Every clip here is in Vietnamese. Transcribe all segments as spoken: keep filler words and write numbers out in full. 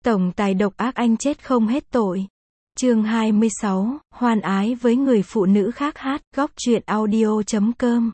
Tổng tài độc ác anh chết không hết tội. Chương hai mươi sáu, hoan ái với người phụ nữ khác hát, góc truyện audio chấm com.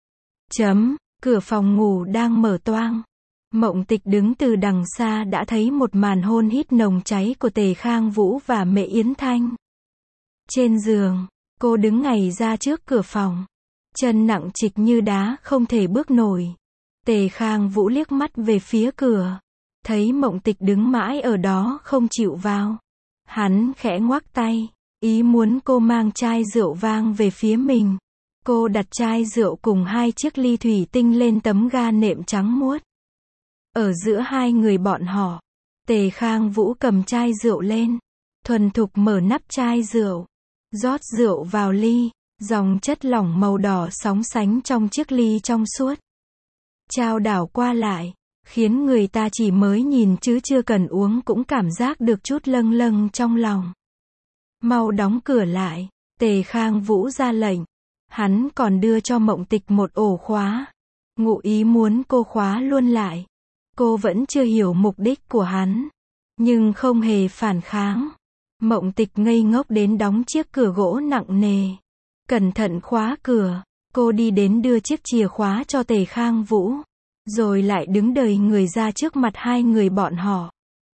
Chấm, cửa phòng ngủ đang mở toang. Mộng Tịch đứng từ đằng xa đã thấy một màn hôn hít nồng cháy của Tề Khang Vũ và Mẹ Yến Thanh. Trên giường, cô đứng ngày ra trước cửa phòng. Chân nặng trịch như đá, không thể bước nổi. Tề Khang Vũ liếc mắt về phía cửa. Thấy Mộng Tịch đứng mãi ở đó không chịu vào. Hắn khẽ ngoắc tay, ý muốn cô mang chai rượu vang về phía mình. Cô đặt chai rượu cùng hai chiếc ly thủy tinh lên tấm ga nệm trắng muốt. Ở giữa hai người bọn họ, Tề Khang Vũ cầm chai rượu lên, thuần thục mở nắp chai rượu, rót rượu vào ly, dòng chất lỏng màu đỏ sóng sánh trong chiếc ly trong suốt. Trao đảo qua lại, khiến người ta chỉ mới nhìn chứ chưa cần uống cũng cảm giác được chút lâng lâng trong lòng. Mau đóng cửa lại, Tề Khang Vũ ra lệnh. Hắn còn đưa cho Mộng Tịch một ổ khóa. Ngụ ý muốn cô khóa luôn lại. Cô vẫn chưa hiểu mục đích của hắn, nhưng không hề phản kháng. Mộng Tịch ngây ngốc đến đóng chiếc cửa gỗ nặng nề. Cẩn thận khóa cửa, cô đi đến đưa chiếc chìa khóa cho Tề Khang Vũ. Rồi lại đứng đợi người ra trước mặt hai người bọn họ.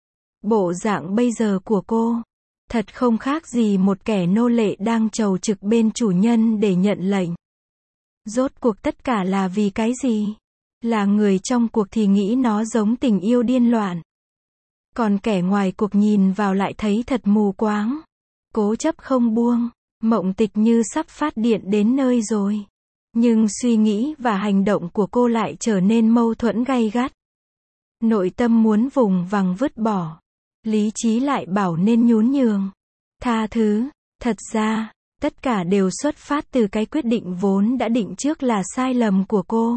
Bộ dạng bây giờ của cô, thật không khác gì một kẻ nô lệ đang trầu trực bên chủ nhân để nhận lệnh. Rốt cuộc tất cả là vì cái gì? Là người trong cuộc thì nghĩ nó giống tình yêu điên loạn. Còn kẻ ngoài cuộc nhìn vào lại thấy thật mù quáng. Cố chấp không buông, Mộng Tịch như sắp phát điện đến nơi rồi. Nhưng suy nghĩ và hành động của cô lại trở nên mâu thuẫn gay gắt. Nội tâm muốn vùng vằng vứt bỏ. Lý trí lại bảo nên nhún nhường. Tha thứ, thật ra, tất cả đều xuất phát từ cái quyết định vốn đã định trước là sai lầm của cô.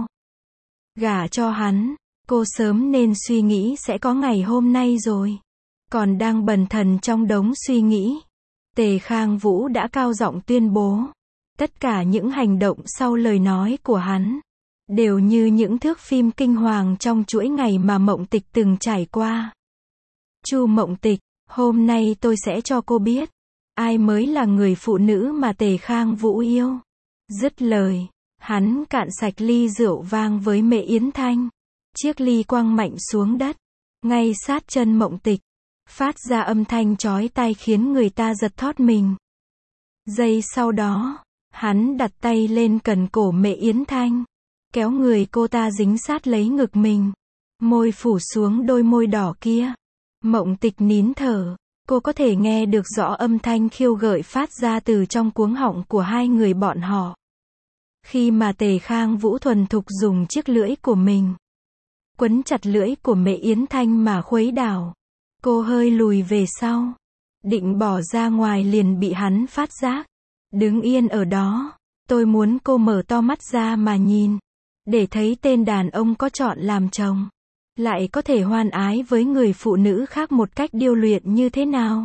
Gả cho hắn, cô sớm nên suy nghĩ sẽ có ngày hôm nay rồi. Còn đang bần thần trong đống suy nghĩ, Tề Khang Vũ đã cao giọng tuyên bố. Tất cả những hành động sau lời nói của hắn, đều như những thước phim kinh hoàng trong chuỗi ngày mà Mộng Tịch từng trải qua. Chu Mộng Tịch, hôm nay tôi sẽ cho cô biết, ai mới là người phụ nữ mà Tề Khang Vũ yêu. Dứt lời, hắn cạn sạch ly rượu vang với Mẹ Yến Thanh. Chiếc ly quăng mạnh xuống đất, ngay sát chân Mộng Tịch, phát ra âm thanh chói tai khiến người ta giật thót mình. Giây sau đó, hắn đặt tay lên cần cổ Mẹ Yến Thanh, kéo người cô ta dính sát lấy ngực mình, môi phủ xuống đôi môi đỏ kia. Mộng Tịch nín thở, cô có thể nghe được rõ âm thanh khiêu gợi phát ra từ trong cuống họng của hai người bọn họ. Khi mà Tề Khang Vũ thuần thục dùng chiếc lưỡi của mình quấn chặt lưỡi của Mẹ Yến Thanh mà khuấy đảo, cô hơi lùi về sau, định bỏ ra ngoài liền bị hắn phát giác. Đứng yên ở đó, tôi muốn cô mở to mắt ra mà nhìn, để thấy tên đàn ông có chọn làm chồng, lại có thể hoan ái với người phụ nữ khác một cách điêu luyện như thế nào.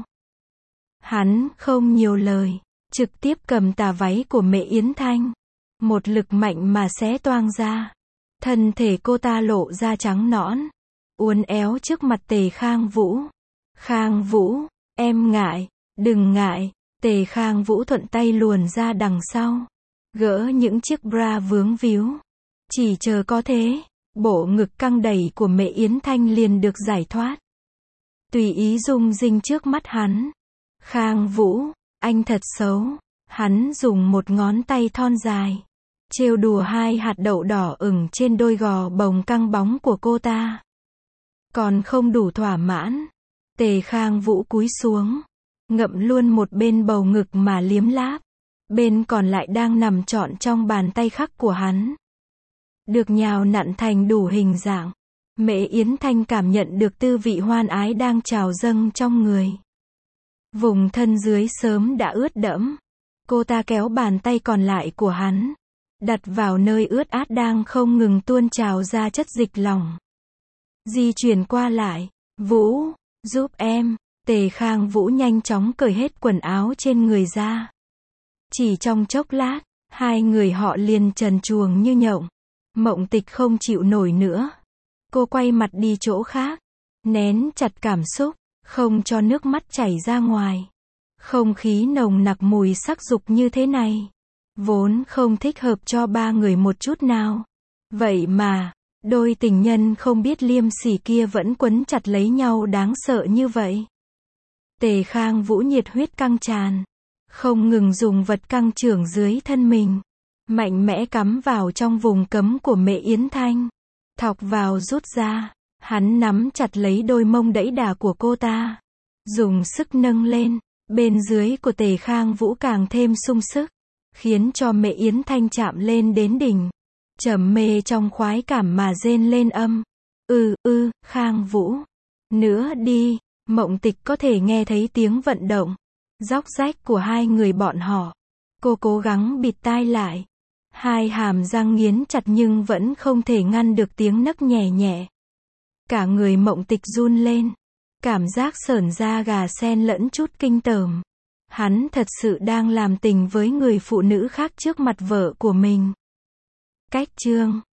Hắn không nhiều lời, trực tiếp cầm tà váy của Mẹ Yến Thanh, một lực mạnh mà xé toang ra. Thân thể cô ta lộ ra trắng nõn, uốn éo trước mặt Tề Khang Vũ. Khang Vũ, em ngại, đừng ngại. Tề Khang Vũ thuận tay luồn ra đằng sau, gỡ những chiếc bra vướng víu. Chỉ chờ có thế, bộ ngực căng đầy của Mẹ Yến Thanh liền được giải thoát. Tùy ý rung rinh trước mắt hắn. Khang Vũ, anh thật xấu. Hắn dùng một ngón tay thon dài, trêu đùa hai hạt đậu đỏ ửng trên đôi gò bồng căng bóng của cô ta. Còn không đủ thỏa mãn, Tề Khang Vũ cúi xuống, ngậm luôn một bên bầu ngực mà liếm láp, bên còn lại đang nằm trọn trong bàn tay khắc của hắn. Được nhào nặn thành đủ hình dạng, Mẹ Yến Thanh cảm nhận được tư vị hoan ái đang trào dâng trong người. Vùng thân dưới sớm đã ướt đẫm. Cô ta kéo bàn tay còn lại của hắn, đặt vào nơi ướt át đang không ngừng tuôn trào ra chất dịch lỏng. Di chuyển qua lại, Vũ, giúp em. Tề Khang Vũ nhanh chóng cởi hết quần áo trên người ra. Chỉ trong chốc lát, hai người họ liền trần truồng như nhộng. Mộng Tịch không chịu nổi nữa. Cô quay mặt đi chỗ khác, nén chặt cảm xúc, không cho nước mắt chảy ra ngoài. Không khí nồng nặc mùi sắc dục như thế này, vốn không thích hợp cho ba người một chút nào. Vậy mà, đôi tình nhân không biết liêm sỉ kia vẫn quấn chặt lấy nhau đáng sợ như vậy. Tề Khang Vũ nhiệt huyết căng tràn, không ngừng dùng vật căng chưởng dưới thân mình, mạnh mẽ cắm vào trong vùng cấm của Mẹ Yến Thanh. Thọc vào rút ra, hắn nắm chặt lấy đôi mông đẫy đà của cô ta, dùng sức nâng lên, bên dưới của Tề Khang Vũ càng thêm sung sức, khiến cho Mẹ Yến Thanh chạm lên đến đỉnh, trầm mê trong khoái cảm mà rên lên âm. Ừ, ừ, Khang Vũ. Nữa đi. Mộng Tịch có thể nghe thấy tiếng vận động, róc rách của hai người bọn họ. Cô cố gắng bịt tai lại. Hai hàm răng nghiến chặt nhưng vẫn không thể ngăn được tiếng nấc nhẹ nhẹ. Cả người Mộng Tịch run lên. Cảm giác sởn da gà xen lẫn chút kinh tởm. Hắn thật sự đang làm tình với người phụ nữ khác trước mặt vợ của mình. Cách chương